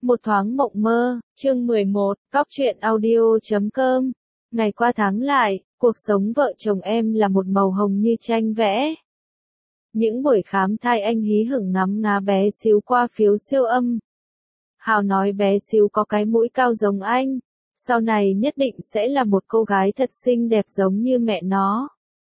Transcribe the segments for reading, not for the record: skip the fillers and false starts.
Một thoáng mộng mơ, chương 11, Cóc truyện audio.com. Ngày qua tháng lại, cuộc sống vợ chồng em là một màu hồng như tranh vẽ. Những buổi khám thai anh hí hửng ngắm ngá bé xíu qua phiếu siêu âm. Hào nói bé xíu có cái mũi cao giống anh, sau này nhất định sẽ là một cô gái thật xinh đẹp giống như mẹ nó.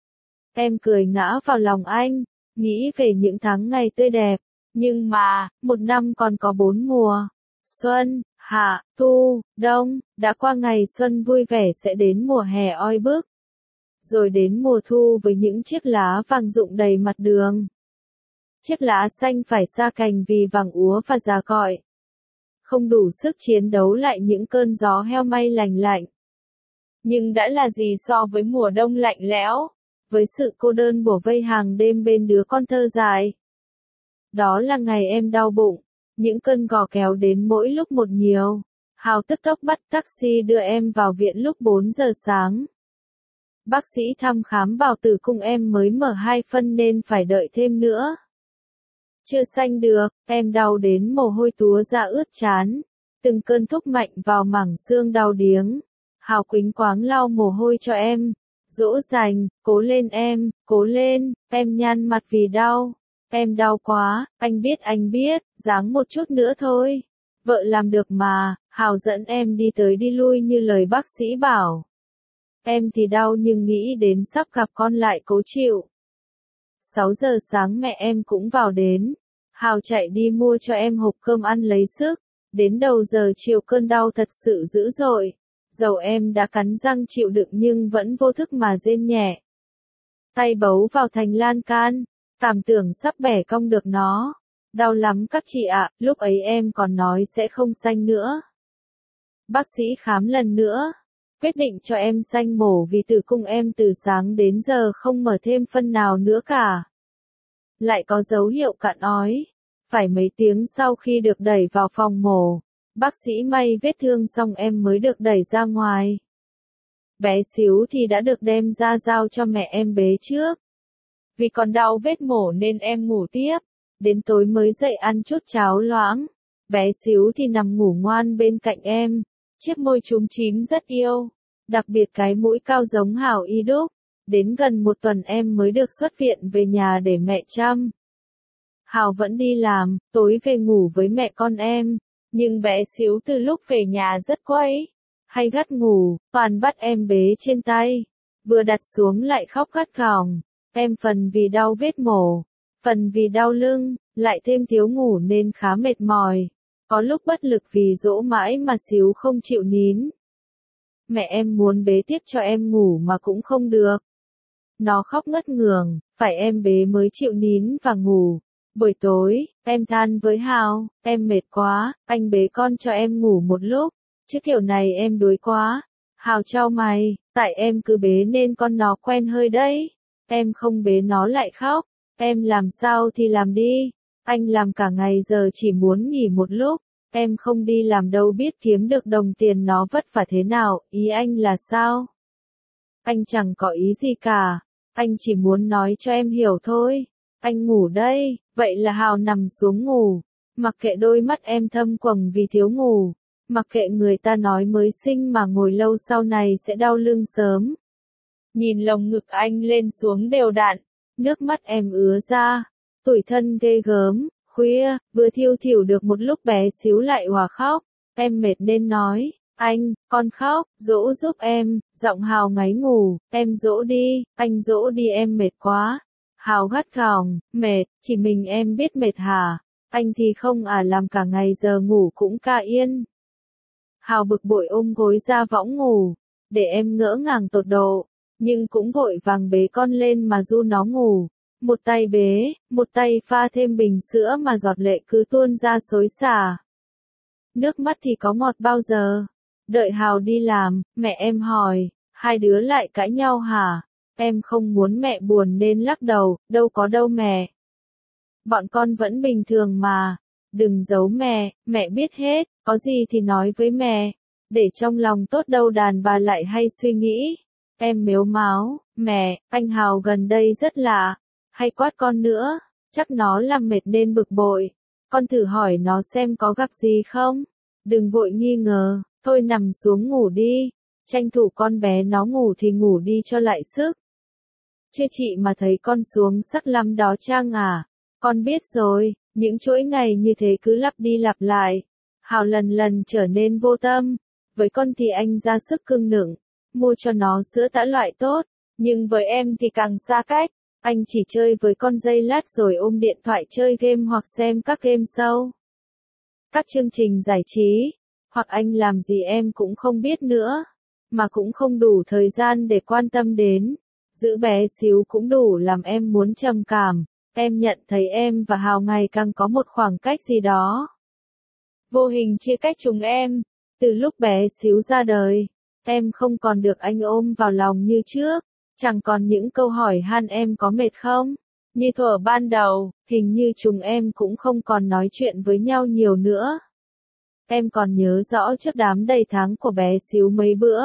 Em cười ngã vào lòng anh, nghĩ về những tháng ngày tươi đẹp. Nhưng mà, một năm còn có 4 mùa. Xuân, hạ, thu, đông, đã qua ngày xuân vui vẻ sẽ đến mùa hè oi bức. Rồi đến mùa thu với những chiếc lá vàng rụng đầy mặt đường. Chiếc lá xanh phải sa cành vì vàng úa và già cọi. Không đủ sức chiến đấu lại những cơn gió heo may lành lạnh. Nhưng đã là gì so với mùa đông lạnh lẽo, với sự cô đơn bủa vây hàng đêm bên đứa con thơ dại. Đó là ngày em đau bụng, những cơn gò kéo đến mỗi lúc một nhiều. Hào tức tốc bắt taxi đưa em vào viện lúc 4 giờ sáng. Bác sĩ thăm khám bảo tử cung em mới mở 2 phân nên phải đợi thêm nữa. Chưa sanh được, em đau đến mồ hôi túa ra ướt trán. Từng cơn thúc mạnh vào mảng xương đau điếng. Hào quýnh quáng lau mồ hôi cho em. Dỗ dành, cố lên em, cố lên, em nhăn mặt vì đau. Em đau quá, anh biết, ráng một chút nữa thôi. Vợ làm được mà, Hào dẫn em đi tới đi lui như lời bác sĩ bảo. Em thì đau nhưng nghĩ đến sắp gặp con lại cố chịu. 6 giờ sáng mẹ em cũng vào đến. Hào chạy đi mua cho em hộp cơm ăn lấy sức. Đến đầu giờ chiều cơn đau thật sự dữ dội. Dầu em đã cắn răng chịu đựng nhưng vẫn vô thức mà rên nhẹ. Tay bấu vào thành lan can. Cảm tưởng sắp bẻ cong được nó. Đau lắm các chị ạ, lúc ấy em còn nói sẽ không sanh nữa. Bác sĩ khám lần nữa. Quyết định cho em sanh mổ vì tử cung em từ sáng đến giờ không mở thêm phân nào nữa cả. Lại có dấu hiệu cạn ói. Phải mấy tiếng sau khi được đẩy vào phòng mổ. Bác sĩ may vết thương xong em mới được đẩy ra ngoài. Bé xíu thì đã được đem ra giao cho mẹ em bế trước. Vì còn đau vết mổ nên em ngủ tiếp. Đến tối mới dậy ăn chút cháo loãng. Bé xíu thì nằm ngủ ngoan bên cạnh em. Chiếc môi chúm chím rất yêu. Đặc biệt cái mũi cao giống Hào y đúc. Đến gần 1 tuần em mới được xuất viện về nhà để mẹ chăm. Hào vẫn đi làm, tối về ngủ với mẹ con em. Nhưng bé xíu từ lúc về nhà rất quấy. Hay gắt ngủ, toàn bắt em bế trên tay. Vừa đặt xuống lại khóc gắt gỏng. Em phần vì đau vết mổ, phần vì đau lưng, lại thêm thiếu ngủ nên khá mệt mỏi. Có lúc bất lực vì dỗ mãi mà xíu không chịu nín. Mẹ em muốn bế tiếp cho em ngủ mà cũng không được. Nó khóc ngất ngường, phải em bế mới chịu nín và ngủ. Buổi tối, em than với Hào, em mệt quá, anh bế con cho em ngủ một lúc, chứ kiểu này em đuối quá. Hào chau mày, tại em cứ bế nên con nó quen hơi đấy. Em không bế nó lại khóc, em làm sao thì làm đi, anh làm cả ngày giờ chỉ muốn nghỉ một lúc, em không đi làm đâu biết kiếm được đồng tiền nó vất vả thế nào, ý anh là sao? Anh chẳng có ý gì cả, anh chỉ muốn nói cho em hiểu thôi, anh ngủ đây, vậy là Hào nằm xuống ngủ, mặc kệ đôi mắt em thâm quầng vì thiếu ngủ, mặc kệ người ta nói mới sinh mà ngồi lâu sau này sẽ đau lưng sớm. Nhìn lồng ngực anh lên xuống đều đặn, nước mắt em ứa ra, tủi thân ghê gớm, khuya, vừa thiêu thỉu được một lúc bé xíu lại òa khóc, em mệt nên nói, anh, con khóc, dỗ giúp em, giọng Hào ngáy ngủ, em dỗ đi, anh dỗ đi em mệt quá. Hào gắt gỏng, mệt, chỉ mình em biết mệt hả, anh thì không à làm cả ngày giờ ngủ cũng ca yên. Hào bực bội ôm gối ra võng ngủ, để em ngỡ ngàng tột độ. Nhưng cũng vội vàng bế con lên mà du nó ngủ. Một tay bế, một tay pha thêm bình sữa mà giọt lệ cứ tuôn ra xối xả. Nước mắt thì có ngọt bao giờ? Đợi Hào đi làm, mẹ em hỏi, hai đứa lại cãi nhau hả? Em không muốn mẹ buồn nên lắc đầu, đâu có đâu mẹ. Bọn con vẫn bình thường mà. Đừng giấu mẹ biết hết, có gì thì nói với mẹ. Để trong lòng tốt đâu đàn bà lại hay suy nghĩ. Em mếu máo, mẹ, anh Hào gần đây rất lạ, hay quát con nữa, chắc nó làm mệt nên bực bội, con thử hỏi nó xem có gặp gì không, Đừng vội nghi ngờ, thôi nằm xuống ngủ đi. Tranh thủ con bé nó ngủ thì ngủ đi cho lại sức. Chứ chị mà thấy con xuống sắc lắm đó Trang à. Con biết rồi, những chuỗi ngày như thế cứ lặp đi lặp lại. Hào lần lần trở nên vô tâm. Với con thì anh ra sức cưng nựng, mua cho nó sữa tã loại tốt. Nhưng với em thì càng xa cách. Anh chỉ chơi với con giây lát rồi ôm điện thoại chơi game hoặc xem các game show. Các chương trình giải trí. Hoặc anh làm gì em cũng không biết nữa. Mà cũng không đủ thời gian để quan tâm đến. Giữ bé xíu cũng đủ làm em muốn trầm cảm. Em nhận thấy em và Hào ngày càng có một khoảng cách gì đó. Vô hình chia cách chúng em. Từ lúc bé xíu ra đời, em không còn được anh ôm vào lòng như trước. Chẳng còn những câu hỏi han em có mệt không? Như thuở ban đầu, hình như chúng em cũng không còn nói chuyện với nhau nhiều nữa. Em còn nhớ rõ trước đám đầy tháng của bé xíu mấy bữa.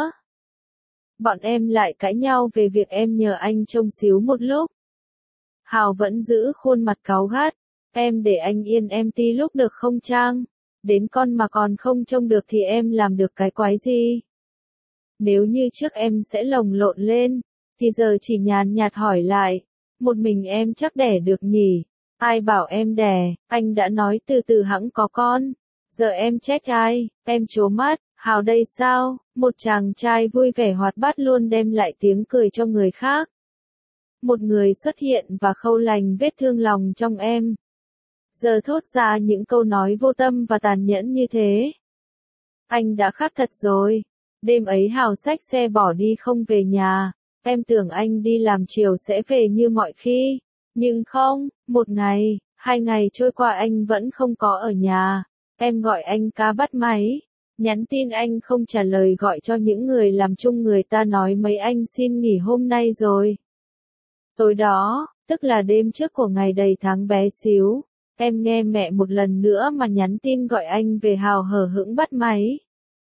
Bọn em lại cãi nhau về việc em nhờ anh trông xíu một lúc. Hào vẫn giữ khuôn mặt cáu gắt. Em để anh yên em tí lúc được không Trang? Đến con mà còn không trông được thì em làm được cái quái gì? Nếu như trước em sẽ lồng lộn lên, thì giờ chỉ nhàn nhạt hỏi lại. Một mình em chắc đẻ được nhỉ? Ai bảo em đẻ, anh đã nói từ từ hẵng có con. Giờ em trách ai? Em trố mắt. Hào đây sao? Một chàng trai vui vẻ hoạt bát luôn đem lại tiếng cười cho người khác. Một người xuất hiện và khâu lành vết thương lòng trong em. Giờ thốt ra những câu nói vô tâm và tàn nhẫn như thế. Anh đã khát thật rồi. Đêm ấy Hào xách xe bỏ đi không về nhà. Em tưởng anh đi làm chiều sẽ về như mọi khi. Nhưng không, một ngày, 2 ngày trôi qua anh vẫn không có ở nhà. Em gọi anh cá bắt máy. Nhắn tin anh không trả lời gọi cho những người làm chung người ta nói mấy anh xin nghỉ hôm nay rồi. Tối đó, tức là đêm trước của ngày đầy tháng bé xíu, em nghe mẹ một lần nữa mà nhắn tin gọi anh về. Hào hờ hững bắt máy.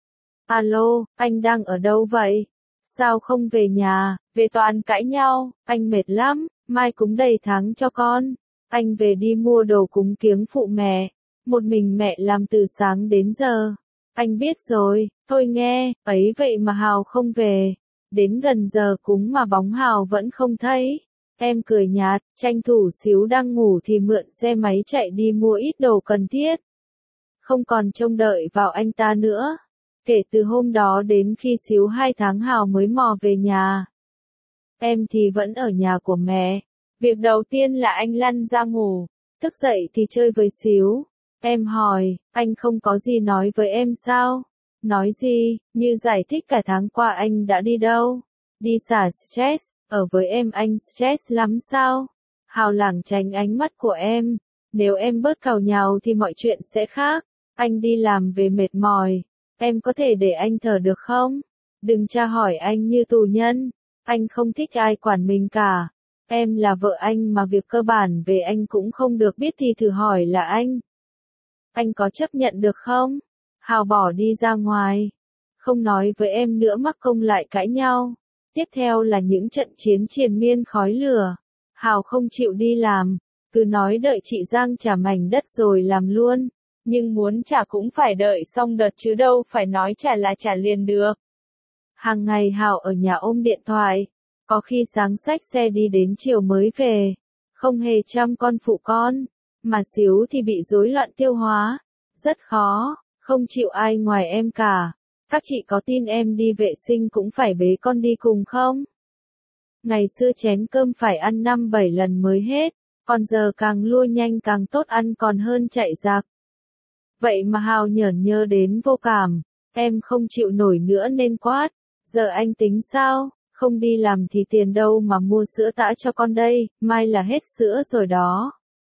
Alo, anh đang ở đâu vậy? Sao không về nhà? Về toàn cãi nhau, anh mệt lắm, mai cúng đầy tháng cho con. Anh về đi mua đồ cúng kiếng phụ mẹ. Một mình mẹ làm từ sáng đến giờ. Anh biết rồi, thôi nghe, ấy vậy mà Hào không về. Đến gần giờ cúng mà bóng Hào vẫn không thấy. Em cười nhạt, tranh thủ xíu đang ngủ thì mượn xe máy chạy đi mua ít đồ cần thiết. Không còn trông đợi vào anh ta nữa. Kể từ hôm đó đến khi xíu 2 tháng Hào mới mò về nhà. Em thì vẫn ở nhà của mẹ. Việc đầu tiên là anh lăn ra ngủ. Thức dậy thì chơi với xíu. Em hỏi, anh không có gì nói với em sao? Nói gì, như giải thích cả tháng qua anh đã đi đâu? Đi xả stress, ở với em anh stress lắm sao? Hào lảng tránh ánh mắt của em. Nếu em bớt càu nhàu thì mọi chuyện sẽ khác. Anh đi làm về mệt mỏi. Em có thể để anh thở được không? Đừng tra hỏi anh như tù nhân. Anh không thích ai quản mình cả. Em là vợ anh mà việc cơ bản về anh cũng không được biết thì thử hỏi là anh. Anh có chấp nhận được không? Hào bỏ đi ra ngoài. Không nói với em nữa mắc công lại cãi nhau. Tiếp theo là những trận chiến triền miên khói lửa. Hào không chịu đi làm. Cứ nói đợi chị Giang trả mảnh đất rồi làm luôn. Nhưng muốn trả cũng phải đợi xong đợt chứ đâu phải nói trả là trả liền được. Hàng ngày Hào ở nhà ôm điện thoại. Có khi sáng xách xe đi đến chiều mới về. Không hề chăm con phụ con. Mà xíu thì bị rối loạn tiêu hóa. Rất khó, không chịu ai ngoài em cả. Các chị có tin em đi vệ sinh cũng phải bế con đi cùng không? Ngày xưa chén cơm phải ăn 5-7 lần mới hết. Còn giờ càng lua nhanh càng tốt ăn còn hơn chạy giặc. Vậy mà Hào nhởn nhơ đến vô cảm. Em không chịu nổi nữa nên quát. Giờ anh tính sao? Không đi làm thì tiền đâu mà mua sữa tã cho con đây, mai là hết sữa rồi đó.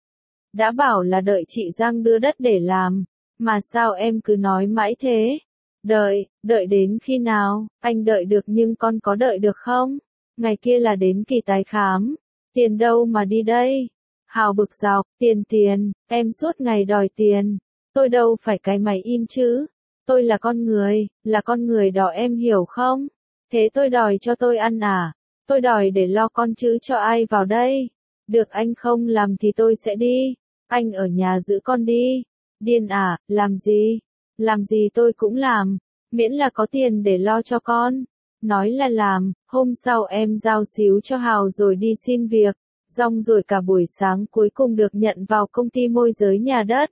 Đã bảo là đợi chị Giang đưa đất để làm, mà sao em cứ nói mãi thế? Đợi đến khi nào? Anh đợi được nhưng con có đợi được không? Ngày kia là đến kỳ tái khám. Tiền đâu mà đi đây? Hào bực dọc, tiền, em suốt ngày đòi tiền. Tôi đâu phải cái máy in chứ. Tôi là con người đó em hiểu không? Thế tôi đòi cho tôi ăn à? Tôi đòi để lo con chứ cho ai vào đây? Được anh không làm thì tôi sẽ đi. Anh ở nhà giữ con đi. Điên à, làm gì? làm gì tôi cũng làm, miễn là có tiền để lo cho con. Nói là làm, hôm sau em giao xíu cho Hào rồi đi xin việc, rong rồi cả buổi sáng cuối cùng được nhận vào công ty môi giới nhà đất.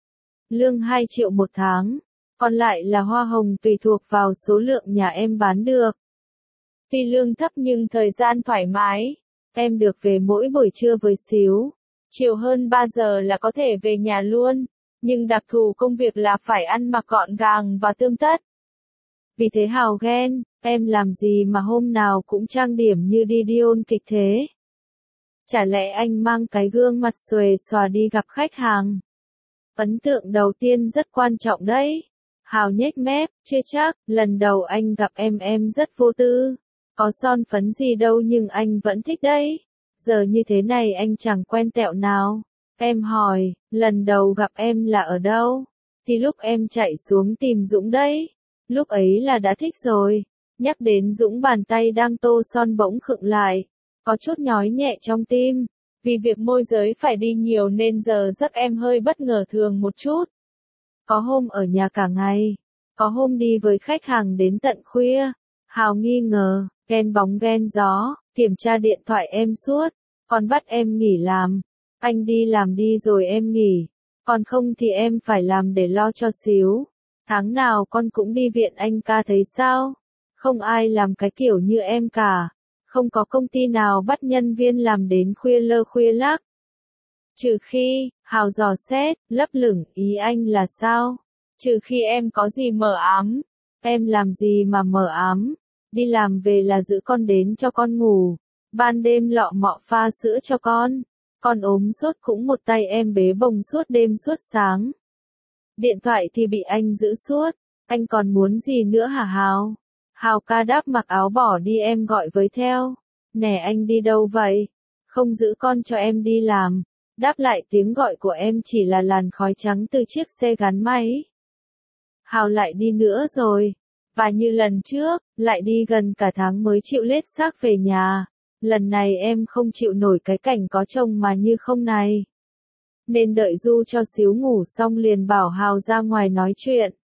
Lương 2 triệu một tháng, còn lại là hoa hồng tùy thuộc vào số lượng nhà em bán được. Tuy lương thấp nhưng thời gian thoải mái, em được về mỗi buổi trưa với xíu, chiều hơn 3 giờ là có thể về nhà luôn, nhưng đặc thù công việc là phải ăn mặc gọn gàng và tươm tất. Vì thế Hào ghen, em làm gì mà hôm nào cũng trang điểm như đi ôn kịch thế? Chả lẽ anh mang cái gương mặt xuề xòa đi gặp khách hàng? Ấn tượng đầu tiên rất quan trọng đấy. Hào nhếch mép, chưa chắc, lần đầu anh gặp em rất vô tư. Có son phấn gì đâu nhưng anh vẫn thích đấy. Giờ như thế này anh chẳng quen tẹo nào. Em hỏi, lần đầu gặp em là ở đâu? Thì lúc em chạy xuống tìm Dũng đấy. Lúc ấy là đã thích rồi. Nhắc đến Dũng bàn tay đang tô son bỗng khựng lại. Có chút nhói nhẹ trong tim. Vì việc môi giới phải đi nhiều nên giờ giấc em hơi bất ngờ thường một chút. Có hôm ở nhà cả ngày. Có hôm đi với khách hàng đến tận khuya. Hào nghi ngờ, ghen bóng ghen gió, kiểm tra điện thoại em suốt. Còn bắt em nghỉ làm. Anh đi làm đi rồi em nghỉ. Còn không thì em phải làm để lo cho xíu. Tháng nào con cũng đi viện anh ca thấy sao? Không ai làm cái kiểu như em cả. Không có công ty nào bắt nhân viên làm đến khuya lơ khuya lắc. Trừ khi, Hào dò xét, lấp lửng, ý anh là sao? Trừ khi em có gì mờ ám. Em làm gì mà mờ ám? Đi làm về là giữ con đến cho con ngủ. Ban đêm lọ mọ pha sữa cho con. Con ốm sốt cũng một tay em bế bồng suốt đêm suốt sáng. Điện thoại thì bị anh giữ suốt. Anh còn muốn gì nữa hả Hào? Hào ca đáp mặc áo bỏ đi em gọi với theo. Nè anh đi đâu vậy? Không giữ con cho em đi làm. Đáp lại tiếng gọi của em chỉ là làn khói trắng từ chiếc xe gắn máy. Hào lại đi nữa rồi. Và như lần trước, lại đi gần cả tháng mới chịu lết xác về nhà. Lần này em không chịu nổi cái cảnh có chồng mà như không này. Nên đợi Du cho xíu ngủ xong liền bảo Hào ra ngoài nói chuyện.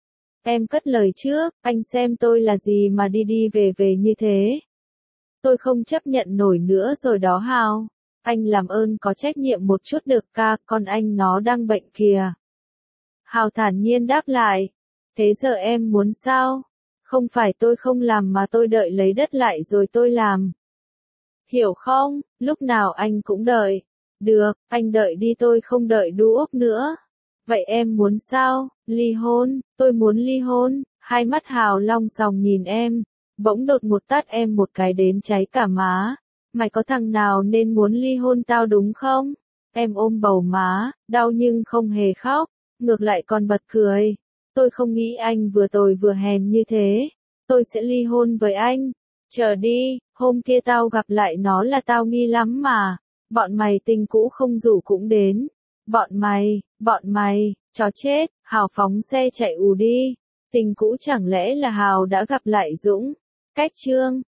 Em cất lời trước, anh xem tôi là gì mà đi về như thế. Tôi không chấp nhận nổi nữa rồi đó Hào. Anh làm ơn có trách nhiệm một chút được ca, con anh nó đang bệnh kìa. Hào thản nhiên đáp lại. Thế giờ em muốn sao? Không phải tôi không làm mà tôi đợi lấy đất lại rồi tôi làm. Hiểu không, lúc nào anh cũng đợi. Được, anh đợi đi tôi không đợi đu ốc nữa. Vậy em muốn sao? Ly hôn, tôi muốn ly hôn. Hai mắt Hào long sòng nhìn em. Bỗng đột một tát em một cái đến cháy cả má. Mày có thằng nào nên muốn ly hôn tao đúng không? Em ôm bầu má, đau nhưng không hề khóc. Ngược lại còn bật cười. Tôi không nghĩ anh vừa tồi vừa hèn như thế. Tôi sẽ ly hôn với anh. Chờ đi, hôm kia tao gặp lại nó là tao nghi lắm mà. Bọn mày tình cũ không rủ cũng đến. Bọn mày, chó chết. Hào phóng xe chạy ù đi. Tình cũ chẳng lẽ là Hào đã gặp lại Dũng? Cách chương